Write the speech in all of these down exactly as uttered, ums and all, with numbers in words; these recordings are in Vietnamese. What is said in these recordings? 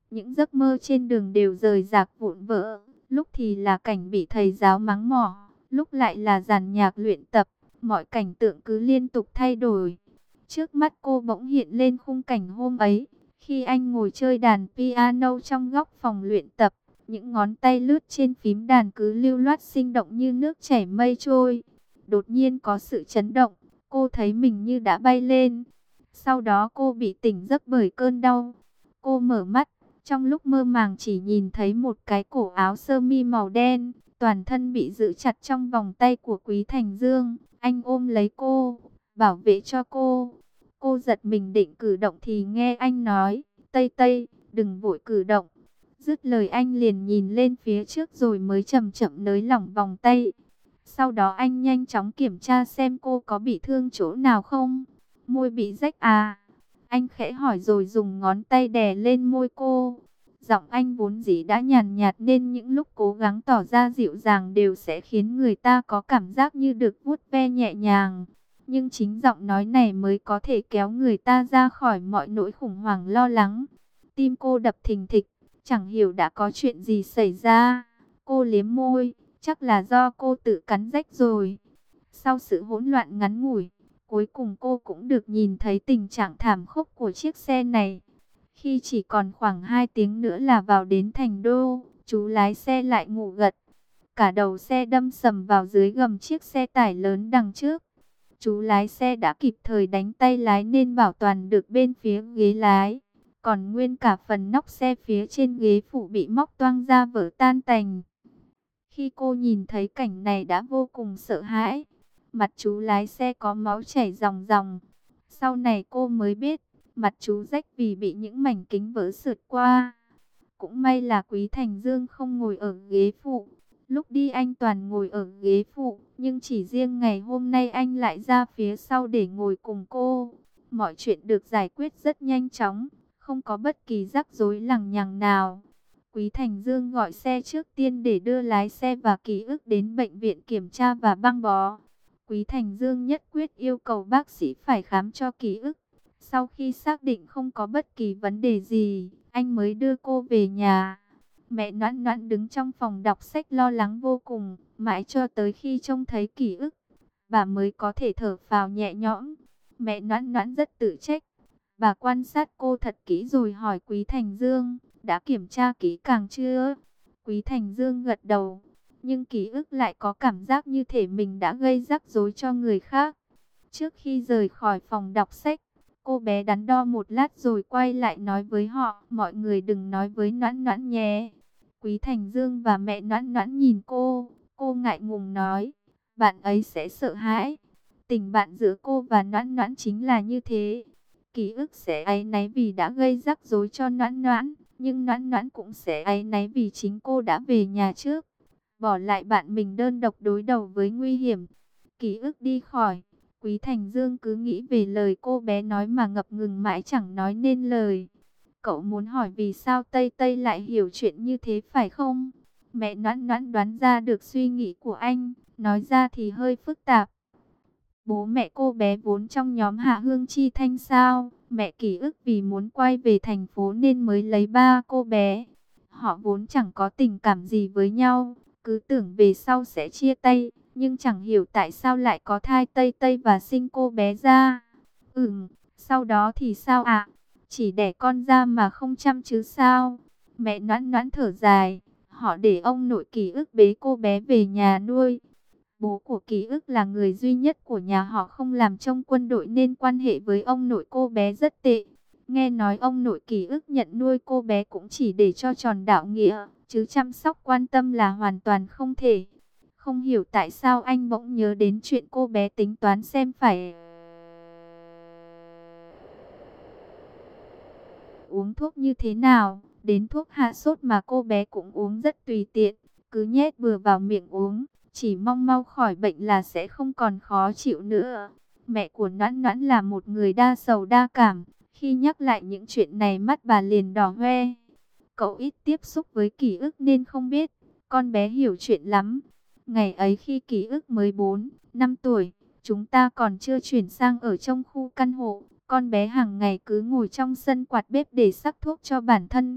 Những giấc mơ trên đường đều rời rạc vụn vỡ, lúc thì là cảnh bị thầy giáo mắng mỏ, lúc lại là dàn nhạc luyện tập, mọi cảnh tượng cứ liên tục thay đổi. Trước mắt cô bỗng hiện lên khung cảnh hôm ấy, khi anh ngồi chơi đàn piano trong góc phòng luyện tập, những ngón tay lướt trên phím đàn cứ lưu loát sinh động như nước chảy mây trôi. Đột nhiên có sự chấn động, cô thấy mình như đã bay lên. Sau đó cô bị tỉnh giấc bởi cơn đau. Cô mở mắt, trong lúc mơ màng chỉ nhìn thấy một cái cổ áo sơ mi màu đen, toàn thân bị giữ chặt trong vòng tay của Quý Thành Dương. Anh ôm lấy cô, bảo vệ cho cô. Cô giật mình định cử động thì nghe anh nói, Tây Tây, đừng vội cử động. Dứt lời anh liền nhìn lên phía trước rồi mới chậm chậm nới lỏng vòng tay. Sau đó anh nhanh chóng kiểm tra xem cô có bị thương chỗ nào không. Môi bị rách à? Anh khẽ hỏi rồi dùng ngón tay đè lên môi cô. Giọng anh vốn dĩ đã nhàn nhạt nên những lúc cố gắng tỏ ra dịu dàng đều sẽ khiến người ta có cảm giác như được vuốt ve nhẹ nhàng. Nhưng chính giọng nói này mới có thể kéo người ta ra khỏi mọi nỗi khủng hoảng lo lắng. Tim cô đập thình thịch, chẳng hiểu đã có chuyện gì xảy ra. Cô liếm môi, chắc là do cô tự cắn rách rồi. Sau sự hỗn loạn ngắn ngủi, cuối cùng cô cũng được nhìn thấy tình trạng thảm khốc của chiếc xe này. Khi chỉ còn khoảng hai tiếng nữa là vào đến thành đô, chú lái xe lại ngủ gật. Cả đầu xe đâm sầm vào dưới gầm chiếc xe tải lớn đằng trước. Chú lái xe đã kịp thời đánh tay lái nên bảo toàn được bên phía ghế lái. Còn nguyên cả phần nóc xe phía trên ghế phụ bị móc toang ra vỡ tan tành. Khi cô nhìn thấy cảnh này đã vô cùng sợ hãi. Mặt chú lái xe có máu chảy ròng ròng. Sau này cô mới biết, mặt chú rách vì bị những mảnh kính vỡ sượt qua. Cũng may là Quý Thành Dương không ngồi ở ghế phụ. Lúc đi anh toàn ngồi ở ghế phụ, nhưng chỉ riêng ngày hôm nay anh lại ra phía sau để ngồi cùng cô. Mọi chuyện được giải quyết rất nhanh chóng, không có bất kỳ rắc rối lằng nhằng nào. Quý Thành Dương gọi xe trước tiên để đưa lái xe và ký ức đến bệnh viện kiểm tra và băng bó. Quý Thành Dương nhất quyết yêu cầu bác sĩ phải khám cho ký ức. Sau khi xác định không có bất kỳ vấn đề gì, anh mới đưa cô về nhà. Mẹ Noãn Noãn đứng trong phòng đọc sách lo lắng vô cùng, mãi cho tới khi trông thấy ký ức, bà mới có thể thở phào nhẹ nhõm. Mẹ Noãn Noãn rất tự trách. Bà quan sát cô thật kỹ rồi hỏi Quý Thành Dương, đã kiểm tra kỹ càng chưa? Quý Thành Dương gật đầu, nhưng ký ức lại có cảm giác như thể mình đã gây rắc rối cho người khác. Trước khi rời khỏi phòng đọc sách, cô bé đắn đo một lát rồi quay lại nói với họ, mọi người đừng nói với Noãn Noãn nhé. Quý Thành Dương và mẹ Noãn Noãn nhìn cô, cô ngại ngùng nói, bạn ấy sẽ sợ hãi. Tình bạn giữa cô và Noãn Noãn chính là như thế. Ký ức sẽ áy náy vì đã gây rắc rối cho Noãn Noãn, nhưng Noãn Noãn cũng sẽ áy náy vì chính cô đã về nhà trước, bỏ lại bạn mình đơn độc đối đầu với nguy hiểm. Ký ức đi khỏi, Quý Thành Dương cứ nghĩ về lời cô bé nói mà ngập ngừng mãi chẳng nói nên lời. Cậu muốn hỏi vì sao Tây Tây lại hiểu chuyện như thế phải không? Mẹ Noãn Noãn đoán ra được suy nghĩ của anh, nói ra thì hơi phức tạp. Bố mẹ cô bé vốn trong nhóm Hạ Hương Chi Thanh sao? Mẹ Ký ức vì muốn quay về thành phố nên mới lấy ba cô bé. Họ vốn chẳng có tình cảm gì với nhau, cứ tưởng về sau sẽ chia tay, nhưng chẳng hiểu tại sao lại có thai Tây Tây và sinh cô bé ra. Ừm, sau đó thì sao ạ? Chỉ đẻ con ra mà không chăm chứ sao? Mẹ Noãn Noãn thở dài, họ để ông nội Ký ức bế cô bé về nhà nuôi. Bố của Ký ức là người duy nhất của nhà họ không làm trong quân đội nên quan hệ với ông nội cô bé rất tệ. Nghe nói ông nội Ký ức nhận nuôi cô bé cũng chỉ để cho tròn đạo nghĩa, chứ chăm sóc quan tâm là hoàn toàn không thể. Không hiểu tại sao anh bỗng nhớ đến chuyện cô bé tính toán xem phải uống thuốc như thế nào. Đến thuốc hạ sốt mà cô bé cũng uống rất tùy tiện, cứ nhét bừa vào miệng uống. Chỉ mong mau khỏi bệnh là sẽ không còn khó chịu nữa. Mẹ của Noãn Noãn là một người đa sầu đa cảm. Khi nhắc lại những chuyện này mắt bà liền đỏ hoe. Cậu ít tiếp xúc với Ký ức nên không biết. Con bé hiểu chuyện lắm. Ngày ấy khi Ký ức mới bốn, năm tuổi, chúng ta còn chưa chuyển sang ở trong khu căn hộ. Con bé hàng ngày cứ ngồi trong sân quạt bếp để sắc thuốc cho bản thân.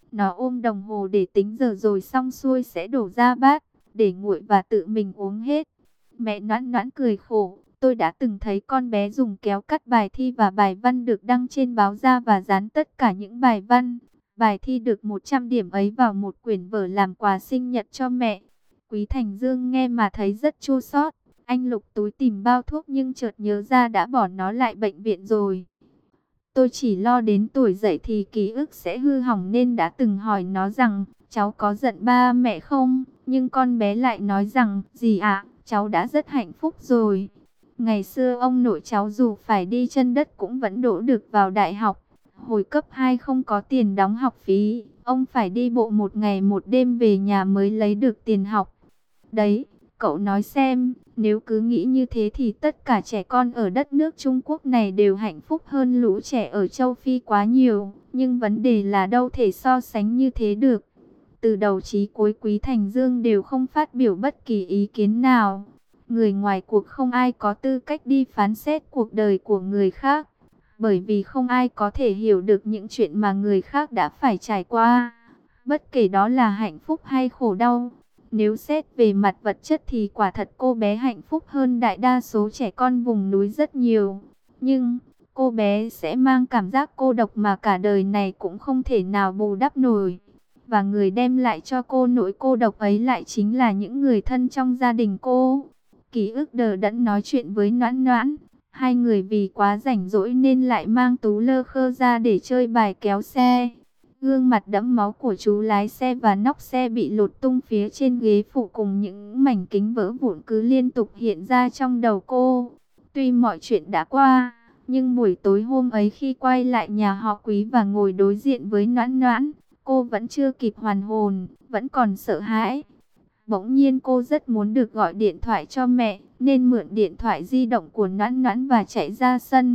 Nó ôm đồng hồ để tính giờ rồi xong xuôi sẽ đổ ra bát, để nguội và tự mình uống hết. Mẹ Noãn Noãn cười khổ, tôi đã từng thấy con bé dùng kéo cắt bài thi và bài văn được đăng trên báo ra và dán tất cả những bài văn, bài thi được một trăm điểm ấy vào một quyển vở làm quà sinh nhật cho mẹ. Quý Thành Dương nghe mà thấy rất chua xót. Anh lục túi tìm bao thuốc nhưng chợt nhớ ra đã bỏ nó lại bệnh viện rồi. Tôi chỉ lo đến tuổi dậy thì ký ức sẽ hư hỏng nên đã từng hỏi nó rằng cháu có giận ba mẹ không? Nhưng con bé lại nói rằng dì ạ, cháu đã rất hạnh phúc rồi. Ngày xưa ông nội cháu dù phải đi chân đất cũng vẫn đỗ được vào đại học. Hồi cấp hai không có tiền đóng học phí, ông phải đi bộ một ngày một đêm về nhà mới lấy được tiền học. Đấy, cậu nói xem, nếu cứ nghĩ như thế thì tất cả trẻ con ở đất nước Trung Quốc này đều hạnh phúc hơn lũ trẻ ở châu Phi quá nhiều. Nhưng vấn đề là đâu thể so sánh như thế được. Từ đầu chí cuối Quý Thành Dương đều không phát biểu bất kỳ ý kiến nào. Người ngoài cuộc không ai có tư cách đi phán xét cuộc đời của người khác. Bởi vì không ai có thể hiểu được những chuyện mà người khác đã phải trải qua. Bất kể đó là hạnh phúc hay khổ đau. Nếu xét về mặt vật chất thì quả thật cô bé hạnh phúc hơn đại đa số trẻ con vùng núi rất nhiều. Nhưng cô bé sẽ mang cảm giác cô độc mà cả đời này cũng không thể nào bù đắp nổi. Và người đem lại cho cô nỗi cô độc ấy lại chính là những người thân trong gia đình cô. Ký ức đờ đẫn nói chuyện với Noãn Noãn. Hai người vì quá rảnh rỗi nên lại mang tú lơ khơ ra để chơi bài kéo xe. Gương mặt đẫm máu của chú lái xe và nóc xe bị lột tung phía trên ghế phụ cùng những mảnh kính vỡ vụn cứ liên tục hiện ra trong đầu cô. Tuy mọi chuyện đã qua, nhưng buổi tối hôm ấy khi quay lại nhà họ Quý và ngồi đối diện với Noãn Noãn, cô vẫn chưa kịp hoàn hồn, vẫn còn sợ hãi. Bỗng nhiên cô rất muốn được gọi điện thoại cho mẹ, nên mượn điện thoại di động của Noãn Noãn và chạy ra sân.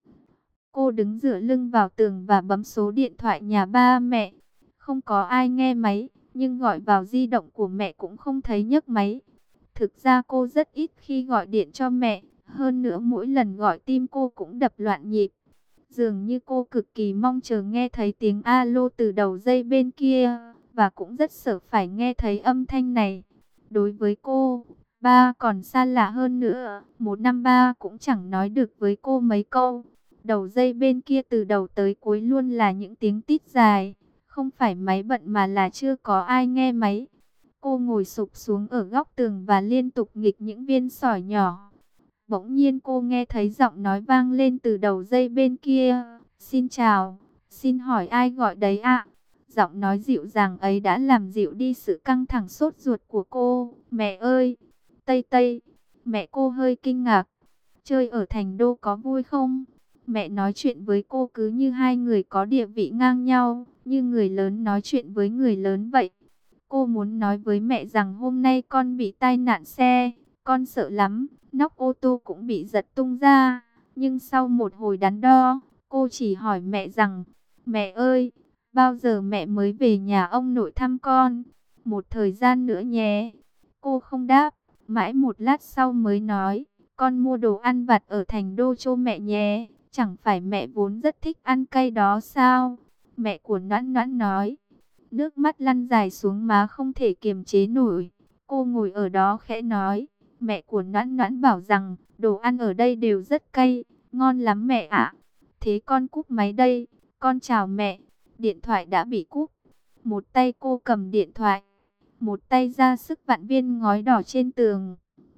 Cô đứng dựa lưng vào tường và bấm số điện thoại nhà ba mẹ. Không có ai nghe máy, nhưng gọi vào di động của mẹ cũng không thấy nhấc máy. Thực ra cô rất ít khi gọi điện cho mẹ, hơn nữa mỗi lần gọi tim cô cũng đập loạn nhịp. Dường như cô cực kỳ mong chờ nghe thấy tiếng alo từ đầu dây bên kia, và cũng rất sợ phải nghe thấy âm thanh này. Đối với cô, ba còn xa lạ hơn nữa, một năm ba cũng chẳng nói được với cô mấy câu. Đầu dây bên kia từ đầu tới cuối luôn là những tiếng tít dài, không phải máy bận mà là chưa có ai nghe máy. Cô ngồi sụp xuống ở góc tường và liên tục nghịch những viên sỏi nhỏ. Bỗng nhiên cô nghe thấy giọng nói vang lên từ đầu dây bên kia. Xin chào, xin hỏi ai gọi đấy ạ? Giọng nói dịu dàng ấy đã làm dịu đi sự căng thẳng sốt ruột của cô. Mẹ ơi, Tây Tây, mẹ cô hơi kinh ngạc. Chơi ở Thành Đô có vui không? Mẹ nói chuyện với cô cứ như hai người có địa vị ngang nhau, như người lớn nói chuyện với người lớn vậy. Cô muốn nói với mẹ rằng hôm nay con bị tai nạn xe, con sợ lắm, nóc ô tô cũng bị giật tung ra. Nhưng sau một hồi đắn đo, cô chỉ hỏi mẹ rằng, mẹ ơi, bao giờ mẹ mới về nhà ông nội thăm con? Một thời gian nữa nhé. Cô không đáp, mãi một lát sau mới nói, con mua đồ ăn vặt ở Thành Đô cho mẹ nhé. Chẳng phải mẹ vốn rất thích ăn cay đó sao? Mẹ của Noãn Noãn nói. Nước mắt lăn dài xuống má không thể kiềm chế nổi. Cô ngồi ở đó khẽ nói. Mẹ của Noãn Noãn bảo rằng đồ ăn ở đây đều rất cay, ngon lắm mẹ ạ. Thế con cúp máy đây, con chào mẹ. Điện thoại đã bị cúp. Một tay cô cầm điện thoại, một tay ra sức vặn viên ngói đỏ trên tường.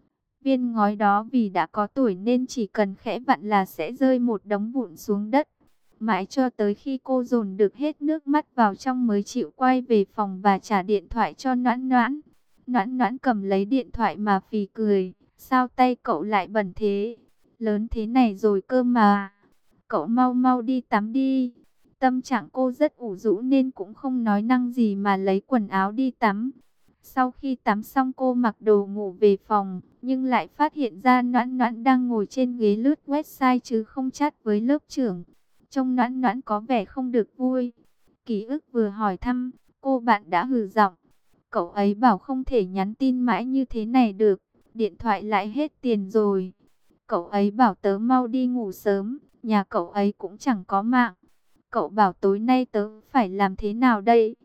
Viên ngói đó vì đã có tuổi nên chỉ cần khẽ vặn là sẽ rơi một đống vụn xuống đất. Mãi cho tới khi cô dồn được hết nước mắt vào trong mới chịu quay về phòng và trả điện thoại cho Noãn Noãn. Noãn Noãn cầm lấy điện thoại mà phì cười. Sao tay cậu lại bẩn thế? Lớn thế này rồi cơ mà. Cậu mau mau đi tắm đi. Tâm trạng cô rất ủ rũ nên cũng không nói năng gì mà lấy quần áo đi tắm. Sau khi tắm xong cô mặc đồ ngủ về phòng, nhưng lại phát hiện ra Noãn Noãn đang ngồi trên ghế lướt website chứ không chat với lớp trưởng. Trông Noãn Noãn có vẻ không được vui. Ký ức vừa hỏi thăm, cô bạn đã hừ giọng. Cậu ấy bảo không thể nhắn tin mãi như thế này được, điện thoại lại hết tiền rồi. Cậu ấy bảo tớ mau đi ngủ sớm, nhà cậu ấy cũng chẳng có mạng. Cậu bảo tối nay tớ phải làm thế nào đây?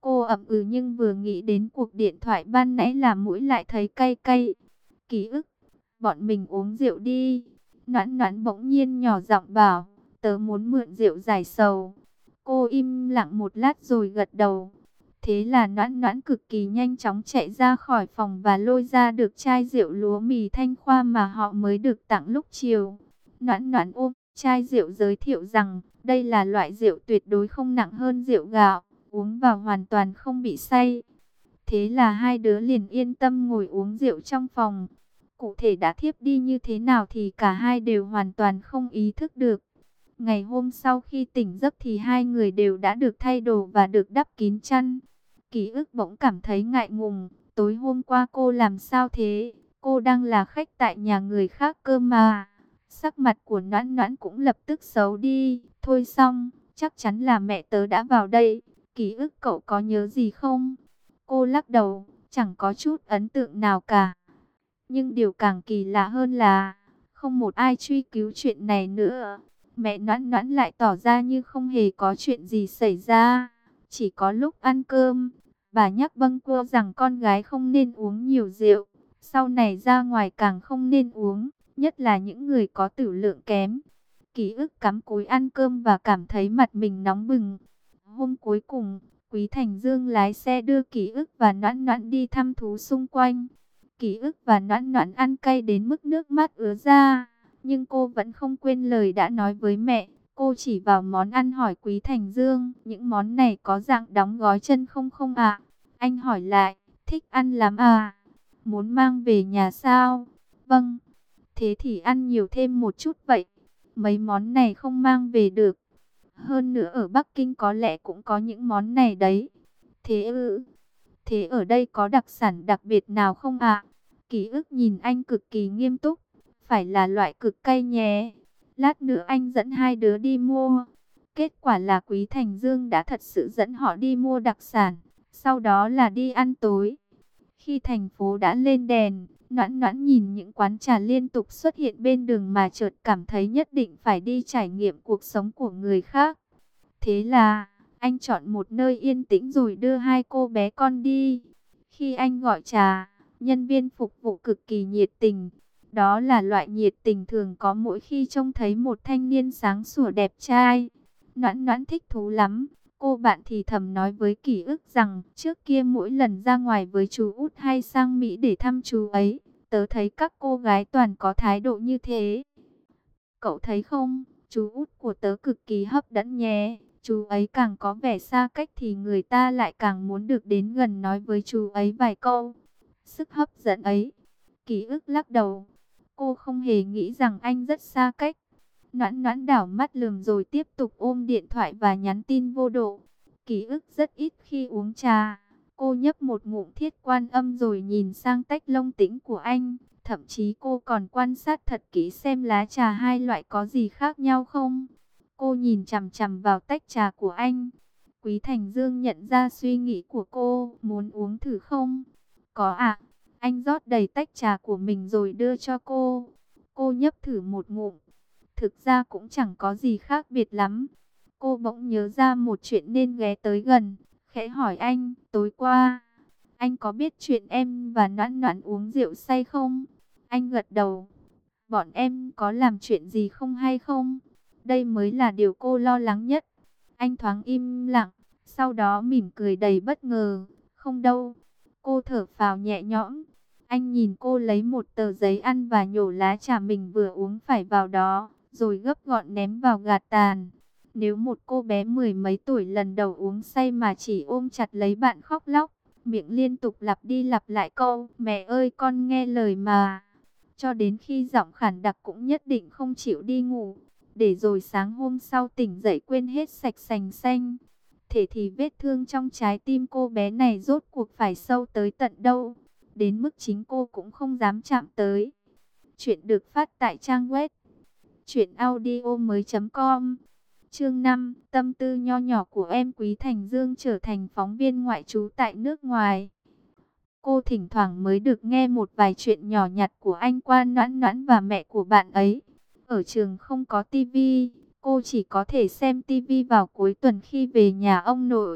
Cô ậm ừ nhưng vừa nghĩ đến cuộc điện thoại ban nãy là mũi lại thấy cay cay. Ký ức, bọn mình uống rượu đi. Noãn Noãn bỗng nhiên nhỏ giọng bảo, tớ muốn mượn rượu giải sầu. Cô im lặng một lát rồi gật đầu. Thế là Noãn Noãn cực kỳ nhanh chóng chạy ra khỏi phòng và lôi ra được chai rượu lúa mì Thanh Khoa mà họ mới được tặng lúc chiều. Noãn Noãn ôm chai rượu giới thiệu rằng đây là loại rượu tuyệt đối không nặng hơn rượu gạo, uống vào hoàn toàn không bị say. Thế là hai đứa liền yên tâm ngồi uống rượu trong phòng. Cụ thể đã thiếp đi như thế nào thì cả hai đều hoàn toàn không ý thức được. Ngày hôm sau khi tỉnh giấc thì hai người đều đã được thay đồ và được đắp kín chăn. Ký ức bỗng cảm thấy ngại ngùng. Tối hôm qua cô làm sao thế? Cô đang là khách tại nhà người khác cơ mà. Sắc mặt của Noãn Noãn cũng lập tức xấu đi. Thôi xong, chắc chắn là mẹ tớ đã vào đây. Ký ức cậu có nhớ gì không? Cô lắc đầu, chẳng có chút ấn tượng nào cả. Nhưng điều càng kỳ lạ hơn là không một ai truy cứu chuyện này nữa. Mẹ Noãn Noãn lại tỏ ra như không hề có chuyện gì xảy ra. Chỉ có lúc ăn cơm, bà nhắc bâng quơ rằng con gái không nên uống nhiều rượu. Sau này ra ngoài càng không nên uống, nhất là những người có tửu lượng kém. Ký ức cắm cúi ăn cơm và cảm thấy mặt mình nóng bừng. Hôm cuối cùng, Quý Thành Dương lái xe đưa Ký ức và Noãn Noãn đi thăm thú xung quanh. Ký ức và Noãn Noãn ăn cay đến mức nước mắt ứa ra. Nhưng cô vẫn không quên lời đã nói với mẹ. Cô chỉ vào món ăn hỏi Quý Thành Dương, những món này có dạng đóng gói chân không không ạ? Anh hỏi lại, thích ăn lắm à? Muốn mang về nhà sao? Vâng, thế thì ăn nhiều thêm một chút vậy. Mấy món này không mang về được. Hơn nữa ở Bắc Kinh có lẽ cũng có những món này đấy. Thế ư? Thế ở đây có đặc sản đặc biệt nào không ạ? Ký ức nhìn anh cực kỳ nghiêm túc. Phải là loại cực cay nhé. Lát nữa anh dẫn hai đứa đi mua. Kết quả là Quý Thành Dương đã thật sự dẫn họ đi mua đặc sản. Sau đó là đi ăn tối. Khi thành phố đã lên đèn, Noãn Noãn nhìn những quán trà liên tục xuất hiện bên đường mà chợt cảm thấy nhất định phải đi trải nghiệm cuộc sống của người khác. Thế là anh chọn một nơi yên tĩnh rồi đưa hai cô bé con đi. Khi anh gọi trà, nhân viên phục vụ cực kỳ nhiệt tình. Đó là loại nhiệt tình thường có mỗi khi trông thấy một thanh niên sáng sủa đẹp trai. Noãn Noãn thích thú lắm. Cô bạn thì thầm nói với Ký ức rằng trước kia mỗi lần ra ngoài với chú út hay sang Mỹ để thăm chú ấy, tớ thấy các cô gái toàn có thái độ như thế. Cậu thấy không, chú út của tớ cực kỳ hấp dẫn nhé. Chú ấy càng có vẻ xa cách thì người ta lại càng muốn được đến gần nói với chú ấy vài câu. Sức hấp dẫn ấy. Ký ức lắc đầu. Cô không hề nghĩ rằng anh rất xa cách. Noãn Noãn đảo mắt lườm rồi tiếp tục ôm điện thoại và nhắn tin vô độ. Ký ức rất ít khi uống trà. Cô nhấp một ngụm Thiết Quan Âm rồi nhìn sang tách lông tĩnh của anh. Thậm chí cô còn quan sát thật kỹ xem lá trà hai loại có gì khác nhau không. Cô nhìn chằm chằm vào tách trà của anh. Quý Thành Dương nhận ra suy nghĩ của cô. Muốn uống thử không? Có ạ. Anh rót đầy tách trà của mình rồi đưa cho cô. Cô nhấp thử một ngụm. Thực ra cũng chẳng có gì khác biệt lắm. Cô bỗng nhớ ra một chuyện nên ghé tới gần. Khẽ hỏi anh, tối qua, anh có biết chuyện em và Noãn Noãn uống rượu say không? Anh gật đầu. Bọn em có làm chuyện gì không hay không? Đây mới là điều cô lo lắng nhất. Anh thoáng im lặng, sau đó mỉm cười đầy bất ngờ. Không đâu. Cô thở phào nhẹ nhõm. Anh nhìn cô lấy một tờ giấy ăn và nhổ lá trà mình vừa uống phải vào đó, rồi gấp gọn ném vào gạt tàn. Nếu một cô bé mười mấy tuổi lần đầu uống say mà chỉ ôm chặt lấy bạn khóc lóc, miệng liên tục lặp đi lặp lại câu mẹ ơi con nghe lời mà, cho đến khi giọng khản đặc cũng nhất định không chịu đi ngủ, để rồi sáng hôm sau tỉnh dậy quên hết sạch sành xanh. Thế thì vết thương trong trái tim cô bé này rốt cuộc phải sâu tới tận đâu, đến mức chính cô cũng không dám chạm tới. Chuyện được phát tại trang web truyện audio mới chấm com. Chương năm, tâm tư nho nhỏ của em. Quý Thành Dương trở thành phóng viên ngoại trú tại nước ngoài. Cô thỉnh thoảng mới được nghe một vài chuyện nhỏ nhặt của anh qua Noãn Noãn và mẹ của bạn ấy. Ở trường không có tivi, cô chỉ có thể xem tivi vào cuối tuần khi về nhà ông nội.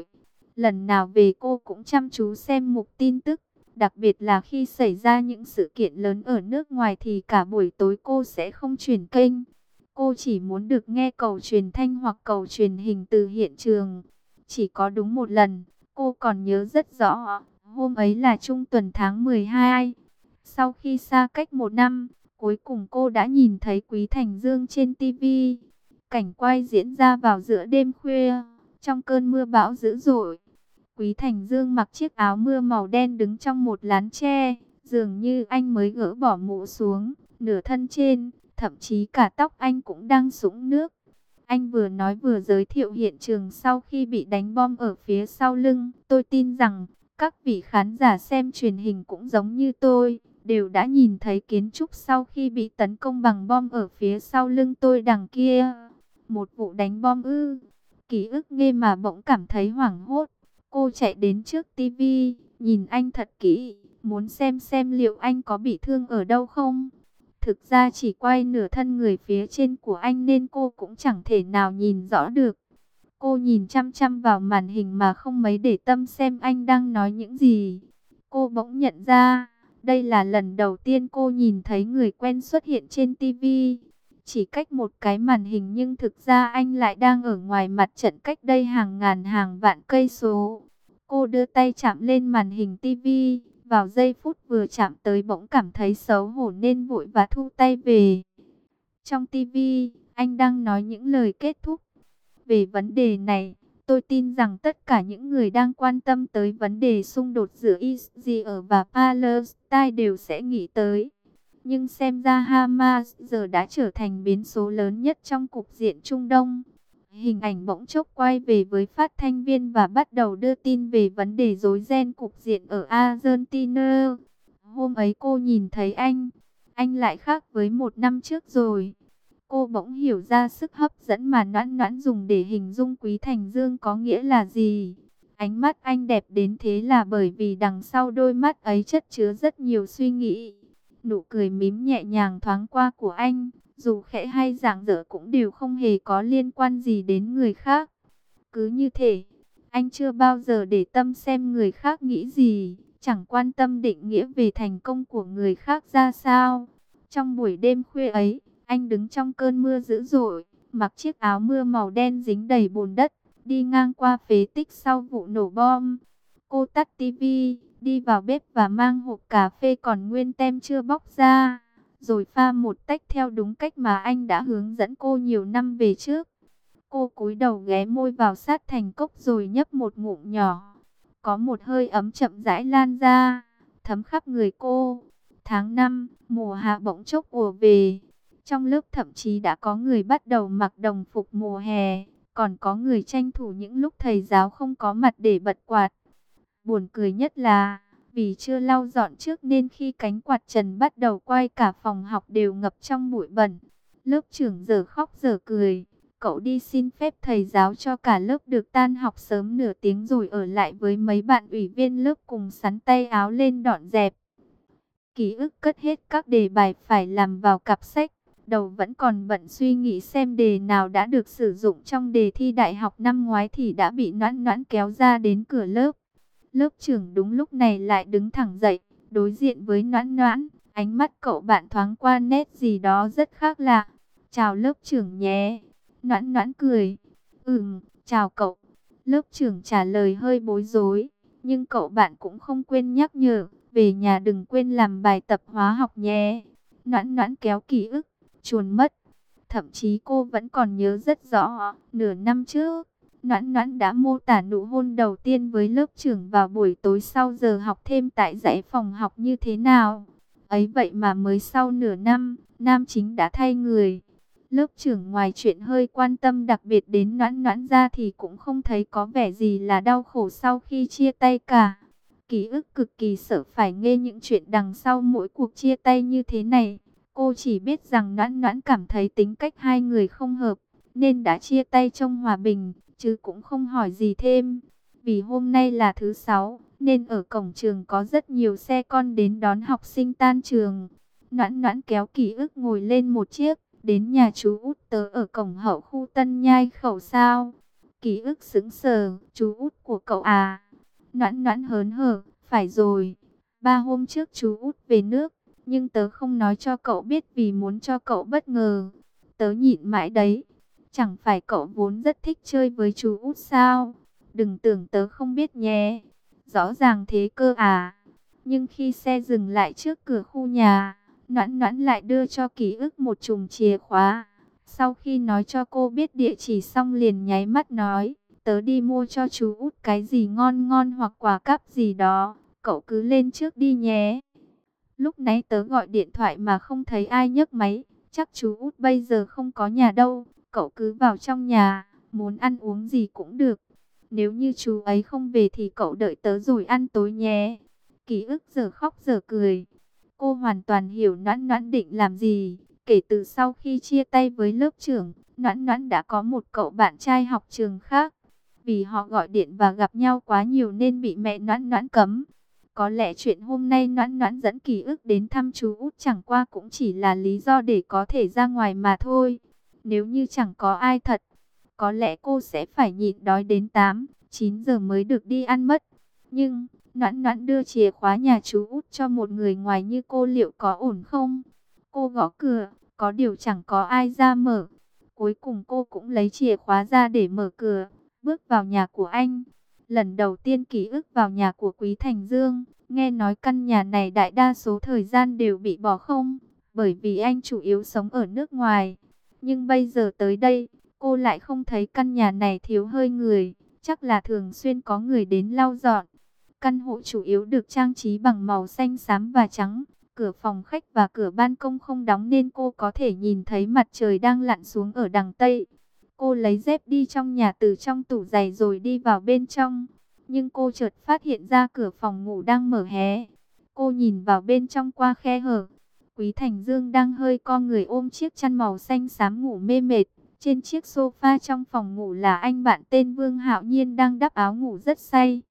Lần nào về cô cũng chăm chú xem mục tin tức. Đặc biệt là khi xảy ra những sự kiện lớn ở nước ngoài thì cả buổi tối cô sẽ không chuyển kênh. Cô chỉ muốn được nghe cầu truyền thanh hoặc cầu truyền hình từ hiện trường. Chỉ có đúng một lần, cô còn nhớ rất rõ. Hôm ấy là trung tuần tháng mười hai. Sau khi xa cách một năm, cuối cùng cô đã nhìn thấy Quý Thành Dương trên ti vi. Cảnh quay diễn ra vào giữa đêm khuya, trong cơn mưa bão dữ dội. Quý Thành Dương mặc chiếc áo mưa màu đen đứng trong một lán tre, dường như anh mới gỡ bỏ mũ xuống, nửa thân trên, thậm chí cả tóc anh cũng đang sũng nước. Anh vừa nói vừa giới thiệu hiện trường sau khi bị đánh bom ở phía sau lưng. Tôi tin rằng, các vị khán giả xem truyền hình cũng giống như tôi, đều đã nhìn thấy kiến trúc sau khi bị tấn công bằng bom ở phía sau lưng tôi đằng kia. Một vụ đánh bom ư? Ký ức nghe mà bỗng cảm thấy hoảng hốt. Cô chạy đến trước ti vi, nhìn anh thật kỹ, muốn xem xem liệu anh có bị thương ở đâu không. Thực ra chỉ quay nửa thân người phía trên của anh nên cô cũng chẳng thể nào nhìn rõ được. Cô nhìn chăm chăm vào màn hình mà không mấy để tâm xem anh đang nói những gì. Cô bỗng nhận ra, đây là lần đầu tiên cô nhìn thấy người quen xuất hiện trên ti vi. Chỉ cách một cái màn hình nhưng thực ra anh lại đang ở ngoài mặt trận cách đây hàng ngàn hàng vạn cây số. Cô đưa tay chạm lên màn hình ti vi, vào giây phút vừa chạm tới bỗng cảm thấy xấu hổ nên vội và thu tay về. Trong ti vi, anh đang nói những lời kết thúc. Về vấn đề này, tôi tin rằng tất cả những người đang quan tâm tới vấn đề xung đột giữa Israel và Palestine đều sẽ nghĩ tới. Nhưng xem ra Hamas giờ đã trở thành biến số lớn nhất trong cục diện Trung Đông. Hình ảnh bỗng chốc quay về với phát thanh viên và bắt đầu đưa tin về vấn đề rối ren cục diện ở Argentina. Hôm ấy cô nhìn thấy anh, anh lại khác với một năm trước rồi. Cô bỗng hiểu ra sức hấp dẫn mà Noãn Noãn dùng để hình dung Quý Thành Dương có nghĩa là gì. Ánh mắt anh đẹp đến thế là bởi vì đằng sau đôi mắt ấy chất chứa rất nhiều suy nghĩ. Nụ cười mím nhẹ nhàng thoáng qua của anh, dù khẽ hay rạng rỡ cũng đều không hề có liên quan gì đến người khác. Cứ như thể, anh chưa bao giờ để tâm xem người khác nghĩ gì, chẳng quan tâm định nghĩa về thành công của người khác ra sao. Trong buổi đêm khuya ấy, anh đứng trong cơn mưa dữ dội, mặc chiếc áo mưa màu đen dính đầy bùn đất, đi ngang qua phế tích sau vụ nổ bom. Cô tắt ti vi, đi vào bếp và mang hộp cà phê còn nguyên tem chưa bóc ra, rồi pha một tách theo đúng cách mà anh đã hướng dẫn cô nhiều năm về trước. Cô cúi đầu ghé môi vào sát thành cốc rồi nhấp một ngụm nhỏ. Có một hơi ấm chậm rãi lan ra, thấm khắp người cô. Tháng năm, mùa hạ bỗng chốc ùa về. Trong lớp thậm chí đã có người bắt đầu mặc đồng phục mùa hè, còn có người tranh thủ những lúc thầy giáo không có mặt để bật quạt. Buồn cười nhất là, vì chưa lau dọn trước nên khi cánh quạt trần bắt đầu quay cả phòng học đều ngập trong bụi bẩn. Lớp trưởng giờ khóc giờ cười. Cậu đi xin phép thầy giáo cho cả lớp được tan học sớm nửa tiếng rồi ở lại với mấy bạn ủy viên lớp cùng sắn tay áo lên dọn dẹp. Ký ức cất hết các đề bài phải làm vào cặp sách. Đầu vẫn còn bận suy nghĩ xem đề nào đã được sử dụng trong đề thi đại học năm ngoái thì đã bị Noãn Noãn kéo ra đến cửa lớp. Lớp trưởng đúng lúc này lại đứng thẳng dậy, đối diện với Noãn Noãn. Ánh mắt cậu bạn thoáng qua nét gì đó rất khác lạ. Chào lớp trưởng nhé. Noãn Noãn cười. Ừm, chào cậu. Lớp trưởng trả lời hơi bối rối. Nhưng cậu bạn cũng không quên nhắc nhở. Về nhà đừng quên làm bài tập hóa học nhé. Noãn Noãn kéo ký ức, chuồn mất. Thậm chí cô vẫn còn nhớ rất rõ. Nửa năm trước, Noãn Noãn đã mô tả nụ hôn đầu tiên với lớp trưởng vào buổi tối sau giờ học thêm tại dãy phòng học như thế nào. Ấy vậy mà mới sau nửa năm, nam chính đã thay người. Lớp trưởng ngoài chuyện hơi quan tâm đặc biệt đến Noãn Noãn ra thì cũng không thấy có vẻ gì là đau khổ sau khi chia tay cả. Ký ức cực kỳ sợ phải nghe những chuyện đằng sau mỗi cuộc chia tay như thế này. Cô chỉ biết rằng Noãn Noãn cảm thấy tính cách hai người không hợp, nên đã chia tay trong hòa bình, chứ cũng không hỏi gì thêm. Vì hôm nay là thứ sáu, nên ở cổng trường có rất nhiều xe con đến đón học sinh tan trường. Noãn Noãn kéo ký ức ngồi lên một chiếc. Đến nhà chú út tớ ở cổng hậu khu Tân Nhai Khẩu sao? Ký ức sững sờ, chú út của cậu à? Noãn Noãn hớn hở, phải rồi. Ba hôm trước chú út về nước, nhưng tớ không nói cho cậu biết vì muốn cho cậu bất ngờ. Tớ nhịn mãi đấy. Chẳng phải cậu vốn rất thích chơi với chú út sao? Đừng tưởng tớ không biết nhé. Rõ ràng thế cơ à. Nhưng khi xe dừng lại trước cửa khu nhà, Noãn Noãn lại đưa cho Ký ức một chùm chìa khóa. Sau khi nói cho cô biết địa chỉ xong liền nháy mắt nói, tớ đi mua cho chú út cái gì ngon ngon hoặc quà cáp gì đó, cậu cứ lên trước đi nhé. Lúc nãy tớ gọi điện thoại mà không thấy ai nhấc máy, chắc chú út bây giờ không có nhà đâu, cậu cứ vào trong nhà, muốn ăn uống gì cũng được. Nếu như chú ấy không về thì cậu đợi tớ rồi ăn tối nhé. Ký ức giờ khóc giờ cười. Cô hoàn toàn hiểu Noãn Noãn định làm gì. Kể từ sau khi chia tay với lớp trưởng, Noãn Noãn đã có một cậu bạn trai học trường khác. Vì họ gọi điện và gặp nhau quá nhiều nên bị mẹ Noãn Noãn cấm. Có lẽ chuyện hôm nay Noãn Noãn dẫn Ký ức đến thăm chú út chẳng qua cũng chỉ là lý do để có thể ra ngoài mà thôi. Nếu như chẳng có ai thật, có lẽ cô sẽ phải nhịn đói đến tám, chín giờ mới được đi ăn mất. Nhưng Noãn Noãn đưa chìa khóa nhà chú út cho một người ngoài như cô liệu có ổn không? Cô gõ cửa, có điều chẳng có ai ra mở. Cuối cùng cô cũng lấy chìa khóa ra để mở cửa, bước vào nhà của anh. Lần đầu tiên Ký ức vào nhà của Quý Thành Dương, nghe nói căn nhà này đại đa số thời gian đều bị bỏ không, bởi vì anh chủ yếu sống ở nước ngoài. Nhưng bây giờ tới đây, cô lại không thấy căn nhà này thiếu hơi người, chắc là thường xuyên có người đến lau dọn. Căn hộ chủ yếu được trang trí bằng màu xanh xám và trắng. Cửa phòng khách và cửa ban công không đóng nên cô có thể nhìn thấy mặt trời đang lặn xuống ở đằng Tây. Cô lấy dép đi trong nhà từ trong tủ giày rồi đi vào bên trong. Nhưng cô chợt phát hiện ra cửa phòng ngủ đang mở hé. Cô nhìn vào bên trong qua khe hở. Quý Thành Dương đang hơi co người ôm chiếc chăn màu xanh xám ngủ mê mệt. Trên chiếc sofa trong phòng ngủ là anh bạn tên Vương Hạo Nhiên đang đắp áo ngủ rất say.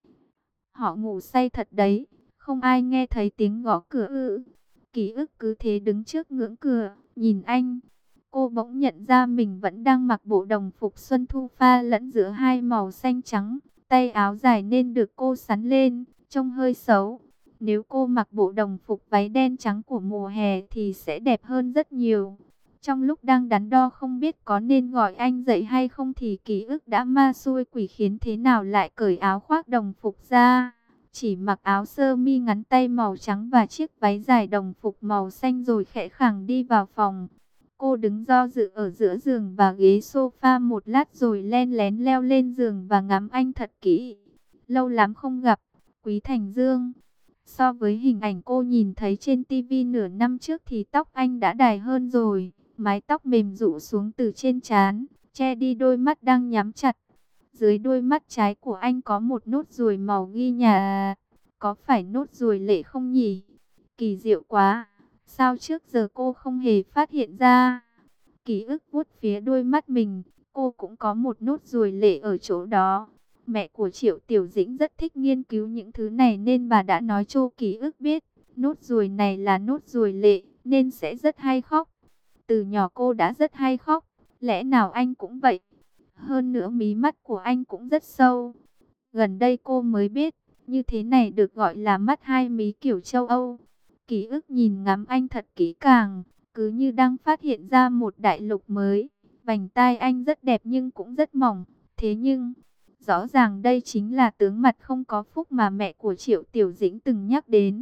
Họ ngủ say thật đấy, không ai nghe thấy tiếng gõ cửa ư. Ký ức cứ thế đứng trước ngưỡng cửa, nhìn anh. Cô bỗng nhận ra mình vẫn đang mặc bộ đồng phục xuân thu pha lẫn giữa hai màu xanh trắng. Tay áo dài nên được cô sắn lên, trông hơi xấu. Nếu cô mặc bộ đồng phục váy đen trắng của mùa hè thì sẽ đẹp hơn rất nhiều. Trong lúc đang đắn đo không biết có nên gọi anh dậy hay không thì Ký ức đã ma xui quỷ khiến thế nào lại cởi áo khoác đồng phục ra. Chỉ mặc áo sơ mi ngắn tay màu trắng và chiếc váy dài đồng phục màu xanh rồi khẽ khàng đi vào phòng. Cô đứng do dự ở giữa giường và ghế sofa một lát rồi len lén leo lên giường và ngắm anh thật kỹ. Lâu lắm không gặp, Quý Thành Dương. So với hình ảnh cô nhìn thấy trên tivi nửa năm trước thì tóc anh đã đài hơn rồi. Mái tóc mềm rũ xuống từ trên trán, che đi đôi mắt đang nhắm chặt. Dưới đôi mắt trái của anh có một nốt ruồi màu ghi nhà. Có phải nốt ruồi lệ không nhỉ? Kỳ diệu quá. Sao trước giờ cô không hề phát hiện ra? Ký ức vuốt phía đôi mắt mình. Cô cũng có một nốt ruồi lệ ở chỗ đó. Mẹ của Triệu Tiểu Dĩnh rất thích nghiên cứu những thứ này nên bà đã nói cho Ký ức biết. Nốt ruồi này là nốt ruồi lệ nên sẽ rất hay khóc. Từ nhỏ cô đã rất hay khóc. Lẽ nào anh cũng vậy? Hơn nữa mí mắt của anh cũng rất sâu. Gần đây cô mới biết, như thế này được gọi là mắt hai mí kiểu châu Âu. Ký ức nhìn ngắm anh thật kỹ càng, cứ như đang phát hiện ra một đại lục mới. Vành tai anh rất đẹp nhưng cũng rất mỏng. Thế nhưng, rõ ràng đây chính là tướng mặt không có phúc mà mẹ của Triệu Tiểu Dĩnh từng nhắc đến.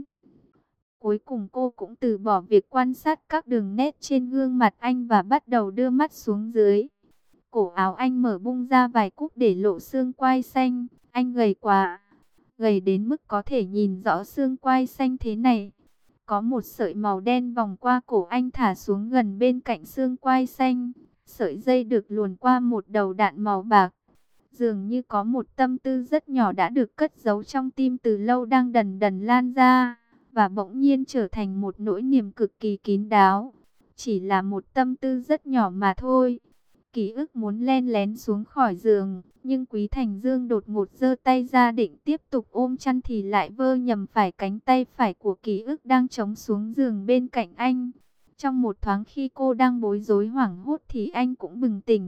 Cuối cùng cô cũng từ bỏ việc quan sát các đường nét trên gương mặt anh và bắt đầu đưa mắt xuống dưới. Cổ áo anh mở bung ra vài cúc để lộ xương quai xanh. Anh gầy quá, gầy đến mức có thể nhìn rõ xương quai xanh thế này. Có một sợi màu đen vòng qua cổ anh thả xuống gần bên cạnh xương quai xanh. Sợi dây được luồn qua một đầu đạn màu bạc. Dường như có một tâm tư rất nhỏ đã được cất giấu trong tim từ lâu đang dần dần lan ra. Và bỗng nhiên trở thành một nỗi niềm cực kỳ kín đáo. Chỉ là một tâm tư rất nhỏ mà thôi. Ký ức muốn len lén xuống khỏi giường, nhưng Quý Thành Dương đột ngột giơ tay ra định tiếp tục ôm chăn thì lại vơ nhầm phải cánh tay phải của Ký ức đang chống xuống giường bên cạnh anh. Trong một thoáng khi cô đang bối rối hoảng hốt thì anh cũng bừng tỉnh.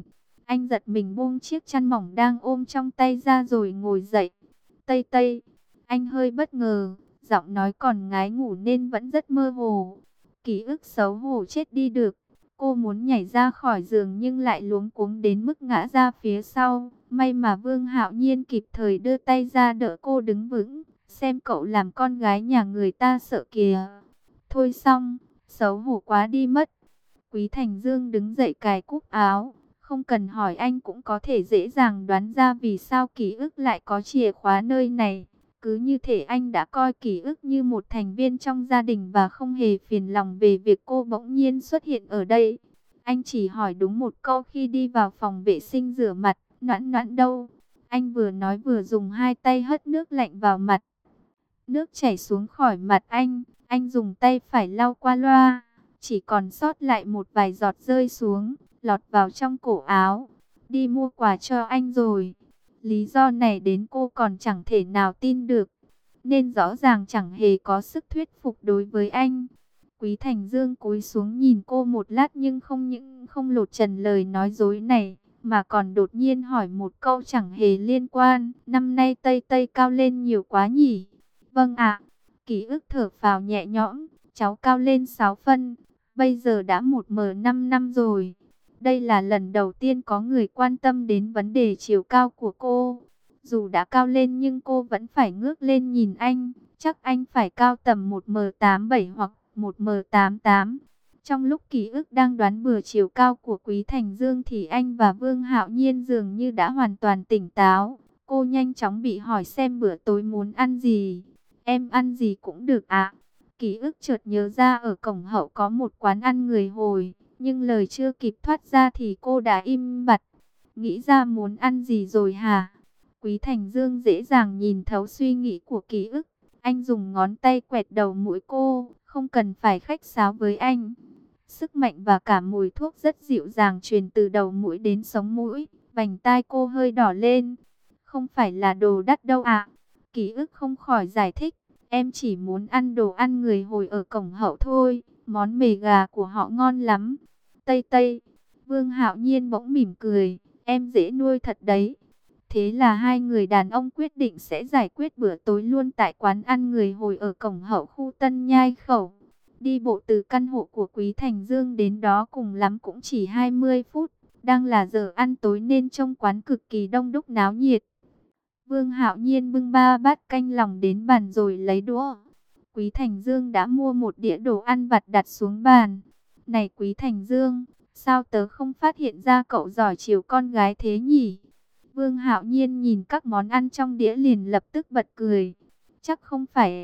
Anh giật mình buông chiếc chăn mỏng đang ôm trong tay ra rồi ngồi dậy. Tây Tây, anh hơi bất ngờ, giọng nói còn ngái ngủ nên vẫn rất mơ hồ. Ký ức xấu hổ chết đi được. Cô muốn nhảy ra khỏi giường nhưng lại luống cuống đến mức ngã ra phía sau. May mà Vương Hạo Nhiên kịp thời đưa tay ra đỡ cô đứng vững. Xem cậu làm con gái nhà người ta sợ kìa. Thôi xong, xấu hổ quá đi mất. Quý Thành Dương đứng dậy cài cúc áo. Không cần hỏi anh cũng có thể dễ dàng đoán ra vì sao ký ức lại có chìa khóa nơi này. Cứ như thể anh đã coi ký ức như một thành viên trong gia đình và không hề phiền lòng về việc cô bỗng nhiên xuất hiện ở đây. Anh chỉ hỏi đúng một câu khi đi vào phòng vệ sinh rửa mặt, Noãn Noãn đâu? Anh vừa nói vừa dùng hai tay hất nước lạnh vào mặt. Nước chảy xuống khỏi mặt anh, anh dùng tay phải lau qua loa, chỉ còn sót lại một vài giọt rơi xuống, lọt vào trong cổ áo. Đi mua quà cho anh rồi. Lý do này đến cô còn chẳng thể nào tin được, nên rõ ràng chẳng hề có sức thuyết phục đối với anh. Quý Thành Dương cúi xuống nhìn cô một lát nhưng không những không lột trần lời nói dối này, mà còn đột nhiên hỏi một câu chẳng hề liên quan. Năm nay Tây Tây cao lên nhiều quá nhỉ? Vâng ạ. Ký ức thở phào nhẹ nhõm, cháu cao lên sáu phân, bây giờ đã một m năm năm rồi. Đây là lần đầu tiên có người quan tâm đến vấn đề chiều cao của cô. Dù đã cao lên nhưng cô vẫn phải ngước lên nhìn anh. Chắc anh phải cao tầm một m tám bảy hoặc một m tám tám. Trong lúc ký ức đang đoán bừa chiều cao của Quý Thành Dương thì anh và Vương Hạo Nhiên dường như đã hoàn toàn tỉnh táo. Cô nhanh chóng bị hỏi xem bữa tối muốn ăn gì. Em ăn gì cũng được ạ. Ký ức chợt nhớ ra ở cổng hậu có một quán ăn người hồi. Nhưng lời chưa kịp thoát ra thì cô đã im bặt. Nghĩ ra muốn ăn gì rồi hả? Quý Thành Dương dễ dàng nhìn thấu suy nghĩ của ký ức. Anh dùng ngón tay quẹt đầu mũi cô, không cần phải khách sáo với anh. Sức mạnh và cả mùi thuốc rất dịu dàng truyền từ đầu mũi đến sống mũi. Vành tai cô hơi đỏ lên. Không phải là đồ đắt đâu ạ. Ký ức không khỏi giải thích. Em chỉ muốn ăn đồ ăn người hồi ở cổng hậu thôi. Món mề gà của họ ngon lắm. Tây Tây, Vương Hạo Nhiên bỗng mỉm cười. Em dễ nuôi thật đấy. Thế là hai người đàn ông quyết định sẽ giải quyết bữa tối luôn tại quán ăn người hồi ở cổng hậu khu Tân Nhai Khẩu. Đi bộ từ căn hộ của Quý Thành Dương đến đó cùng lắm cũng chỉ hai mươi phút. Đang là giờ ăn tối nên trong quán cực kỳ đông đúc náo nhiệt. Vương Hạo Nhiên bưng ba bát canh lòng đến bàn rồi lấy đũa. Quý Thành Dương đã mua một đĩa đồ ăn vặt đặt xuống bàn. Này Quý Thành Dương, sao tớ không phát hiện ra cậu giỏi chiều con gái thế nhỉ? Vương Hạo Nhiên nhìn các món ăn trong đĩa liền lập tức bật cười. Chắc không phải...